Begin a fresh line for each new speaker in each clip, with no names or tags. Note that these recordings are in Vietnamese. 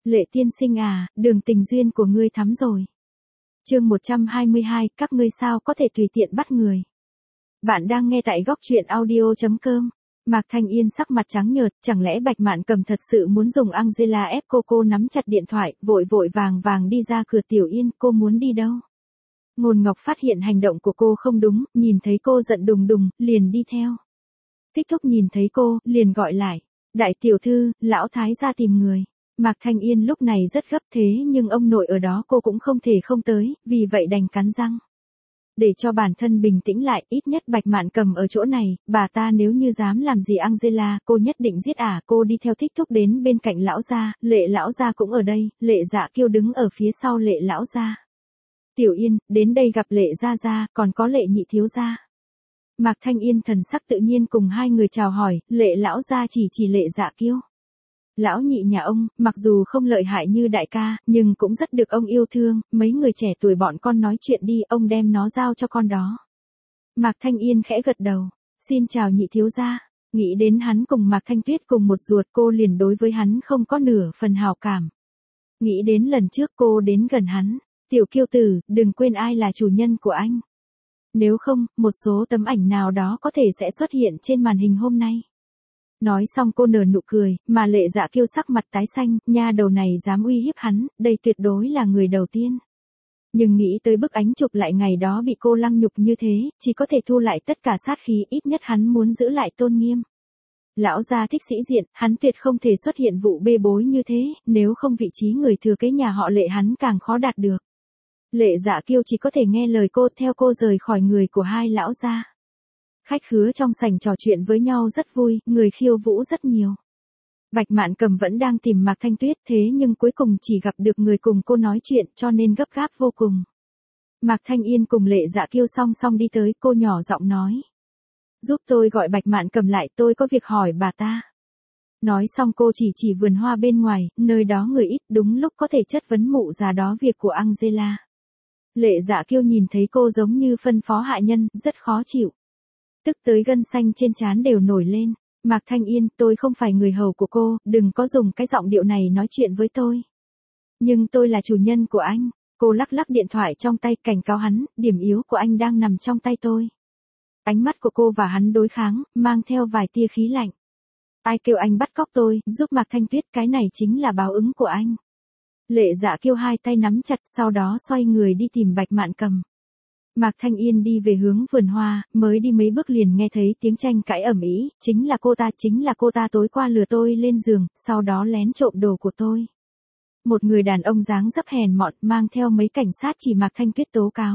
Lệ tiên sinh à, đường tình duyên của ngươi thắm rồi. Chương 122, các ngươi sao có thể tùy tiện bắt người. Bạn đang nghe tại góc truyện audio.com. Mạc Thanh Yên sắc mặt trắng nhợt, chẳng lẽ Bạch Mạn Cầm thật sự muốn dùng Angela ép cô nắm chặt điện thoại, vội vội vàng đi ra cửa. Tiểu Yên, cô muốn đi đâu? Ngôn Ngọc phát hiện hành động của cô không đúng, nhìn thấy cô giận đùng đùng, liền đi theo. Tích Thúc nhìn thấy cô, liền gọi lại. Đại tiểu thư, lão thái ra tìm người. Mạc Thanh Yên lúc này rất gấp thế nhưng ông nội ở đó cô cũng không thể không tới, vì vậy đành cắn răng. Để cho bản thân bình tĩnh lại, ít nhất Bạch Mạn Cầm ở chỗ này, bà ta nếu như dám làm gì Angela, cô nhất định giết ả. Cô đi theo Tích Thúc đến bên cạnh lão gia, Lệ lão gia cũng ở đây, Lệ Dạ Kiêu đứng ở phía sau Lệ lão gia. Tiểu Yên, đến đây gặp Lệ gia gia, còn có Lệ nhị thiếu gia. Mạc Thanh Yên thần sắc tự nhiên cùng hai người chào hỏi, Lệ lão gia chỉ Lệ Dạ Kiêu. Lão nhị nhà ông, mặc dù không lợi hại như đại ca, nhưng cũng rất được ông yêu thương, mấy người trẻ tuổi bọn con nói chuyện đi, ông đem nó giao cho con đó. Mạc Thanh Yên khẽ gật đầu, xin chào nhị thiếu gia. Nghĩ đến hắn cùng Mạc Thanh Tuyết cùng một ruột, cô liền đối với hắn không có nửa phần hào cảm. Nghĩ đến lần trước cô đến gần hắn, tiểu kiêu tử, đừng quên ai là chủ nhân của anh. Nếu không, một số tấm ảnh nào đó có thể sẽ xuất hiện trên màn hình hôm nay. Nói xong cô nở nụ cười, mà Lệ Dạ Kiêu sắc mặt tái xanh, nha đầu này dám uy hiếp hắn, đây tuyệt đối là người đầu tiên. Nhưng nghĩ tới bức ánh chụp lại ngày đó bị cô lăng nhục như thế, chỉ có thể thu lại tất cả sát khí, ít nhất hắn muốn giữ lại tôn nghiêm. Lão gia thích sĩ diện, hắn tuyệt không thể xuất hiện vụ bê bối như thế, nếu không vị trí người thừa kế nhà họ Lệ hắn càng khó đạt được. Lệ Dạ Kiêu chỉ có thể nghe lời cô, theo cô rời khỏi người của hai lão gia. Khách khứa trong sảnh trò chuyện với nhau rất vui, người khiêu vũ rất nhiều. Bạch Mạn Cầm vẫn đang tìm Mạc Thanh Tuyết thế nhưng cuối cùng chỉ gặp được người cùng cô nói chuyện cho nên gấp gáp vô cùng. Mạc Thanh Yên cùng Lệ Dạ Kiêu song song đi tới, cô nhỏ giọng nói. Giúp tôi gọi Bạch Mạn Cầm lại, tôi có việc hỏi bà ta. Nói xong cô chỉ vườn hoa bên ngoài, nơi đó người ít, đúng lúc có thể chất vấn mụ già đó việc của Angela. Lệ Dạ Kiêu nhìn thấy cô giống như phân phó hạ nhân, rất khó chịu. Tức tới gân xanh trên trán đều nổi lên. Mạc Thanh Yên, tôi không phải người hầu của cô, đừng có dùng cái giọng điệu này nói chuyện với tôi. Nhưng tôi là chủ nhân của anh. Cô lắc lắc điện thoại trong tay, cảnh cáo hắn, điểm yếu của anh đang nằm trong tay tôi. Ánh mắt của cô và hắn đối kháng, mang theo vài tia khí lạnh. Ai kêu anh bắt cóc tôi, giúp Mạc Thanh Tuyết, cái này chính là báo ứng của anh. Lệ Dạ Kiêu hai tay nắm chặt, sau đó xoay người đi tìm Bạch Mạn Cầm. Mạc Thanh Yên đi về hướng vườn hoa, mới đi mấy bước liền nghe thấy tiếng tranh cãi ầm ĩ, chính là cô ta tối qua lừa tôi lên giường, sau đó lén trộm đồ của tôi. Một người đàn ông dáng dấp hèn mọn, mang theo mấy cảnh sát chỉ Mạc Thanh Tuyết tố cáo.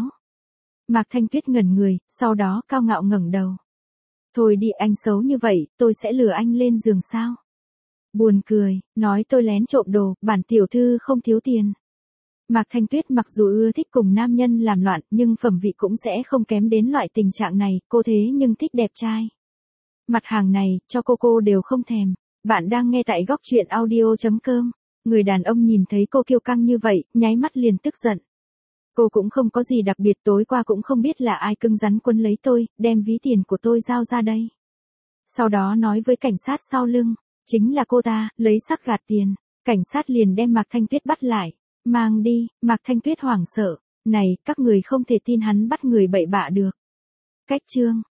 Mạc Thanh Tuyết ngẩn người, sau đó cao ngạo ngẩng đầu. Thôi đi, anh xấu như vậy, tôi sẽ lừa anh lên giường sao? Buồn cười, nói tôi lén trộm đồ, bản tiểu thư không thiếu tiền. Mạc Thanh Tuyết mặc dù ưa thích cùng nam nhân làm loạn, nhưng phẩm vị cũng sẽ không kém đến loại tình trạng này, cô thế nhưng thích đẹp trai. Mặt hàng này, cho cô đều không thèm. Bạn đang nghe tại góc truyện audio.com. Người đàn ông nhìn thấy cô kiêu căng như vậy, nháy mắt liền tức giận. Cô cũng không có gì đặc biệt, tối qua cũng không biết là ai cưng rắn quấn lấy tôi, đem ví tiền của tôi giao ra đây. Sau đó nói với cảnh sát sau lưng, chính là cô ta, lấy sắc gạt tiền. Cảnh sát liền đem Mạc Thanh Tuyết bắt lại. Mang đi, Mạc Thanh Tuyết hoảng sợ. Này, các người không thể tin hắn bắt người bậy bạ được. Cách chương.